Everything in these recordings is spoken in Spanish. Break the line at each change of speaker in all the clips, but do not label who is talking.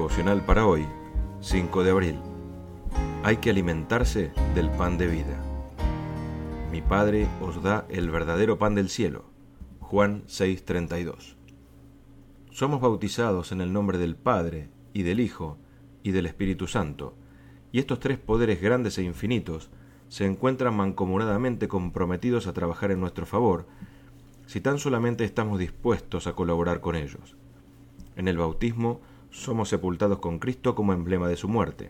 Devocional para hoy, 5 de abril. Hay que alimentarse del pan de vida. Mi Padre os da el verdadero pan del cielo. Juan 6:32. Somos bautizados en el nombre del Padre, y del Hijo, y del Espíritu Santo, y estos tres poderes grandes e infinitos se encuentran mancomunadamente comprometidos a trabajar en nuestro favor, si tan solamente estamos dispuestos a colaborar con ellos. En el bautismo somos sepultados con Cristo como emblema de su muerte.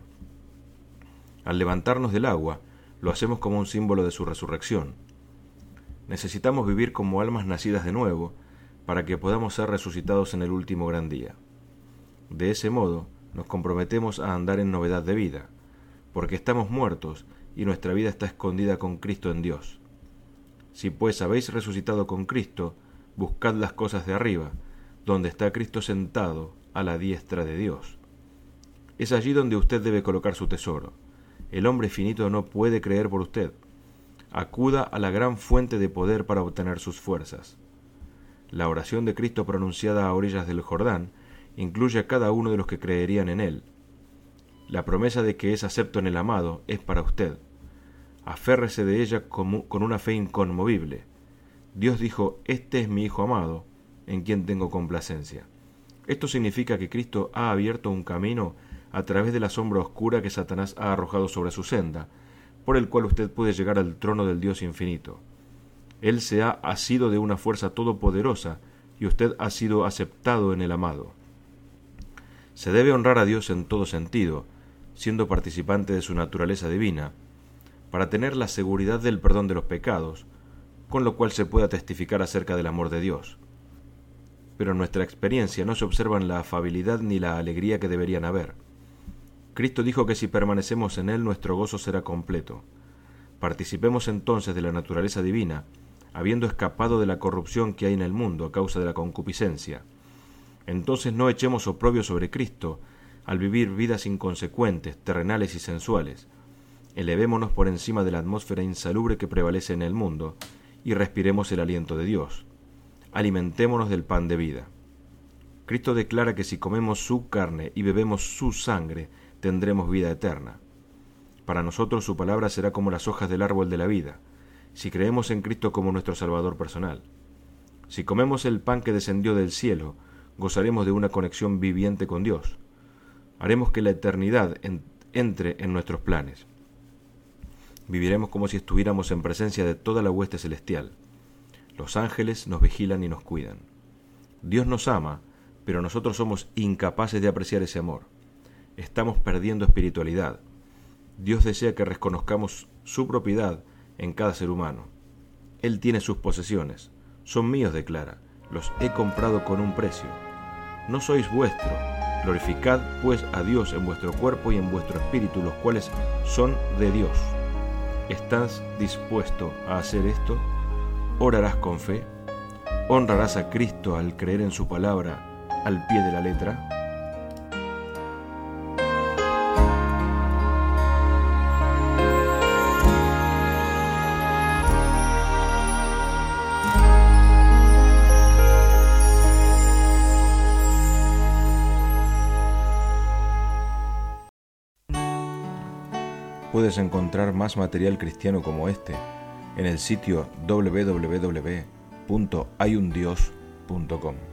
Al levantarnos del agua, lo hacemos como un símbolo de su resurrección. Necesitamos vivir como almas nacidas de nuevo para que podamos ser resucitados en el último gran día. De ese modo, nos comprometemos a andar en novedad de vida, porque estamos muertos y nuestra vida está escondida con Cristo en Dios. Si pues habéis resucitado con Cristo, buscad las cosas de arriba, donde está Cristo sentado a la diestra de Dios. Es allí donde usted debe colocar su tesoro. El hombre finito no puede creer por usted. Acuda a la gran fuente de poder para obtener sus fuerzas. La oración de Cristo pronunciada a orillas del Jordán incluye a cada uno de los que creerían en Él. La promesa de que es acepto en el amado es para usted. Aférrese de ella con una fe inconmovible. Dios dijo: «Este es mi Hijo amado, en quien tengo complacencia». Esto significa que Cristo ha abierto un camino a través de la sombra oscura que Satanás ha arrojado sobre su senda, por el cual usted puede llegar al trono del Dios infinito. Él se ha asido de una fuerza todopoderosa y usted ha sido aceptado en el amado. Se debe honrar a Dios en todo sentido, siendo participante de su naturaleza divina, para tener la seguridad del perdón de los pecados, con lo cual se pueda testificar acerca del amor de Dios. Pero en nuestra experiencia no se observan la afabilidad ni la alegría que deberían haber. Cristo dijo que si permanecemos en Él, nuestro gozo será completo. Participemos entonces de la naturaleza divina, habiendo escapado de la corrupción que hay en el mundo a causa de la concupiscencia. Entonces no echemos oprobio sobre Cristo al vivir vidas inconsecuentes, terrenales y sensuales. Elevémonos por encima de la atmósfera insalubre que prevalece en el mundo y respiremos el aliento de Dios. Alimentémonos del pan de vida. Cristo declara que si comemos su carne y bebemos su sangre, tendremos vida eterna. Para nosotros su palabra será como las hojas del árbol de la vida, si creemos en Cristo como nuestro Salvador personal. Si comemos el pan que descendió del cielo, gozaremos de una conexión viviente con Dios. Haremos que la eternidad entre en nuestros planes. Viviremos como si estuviéramos en presencia de toda la hueste celestial. Los ángeles nos vigilan y nos cuidan. Dios nos ama, pero nosotros somos incapaces de apreciar ese amor. Estamos perdiendo espiritualidad. Dios desea que reconozcamos su propiedad en cada ser humano. Él tiene sus posesiones. Son míos, declara. Los he comprado con un precio. No sois vuestro. Glorificad pues a Dios en vuestro cuerpo y en vuestro espíritu, los cuales son de Dios. ¿Estás dispuesto a hacer esto? ¿Orarás con fe? ¿Honrarás a Cristo al creer en su palabra al pie de la letra? Puedes encontrar más material cristiano como este en el sitio www.hayundios.com.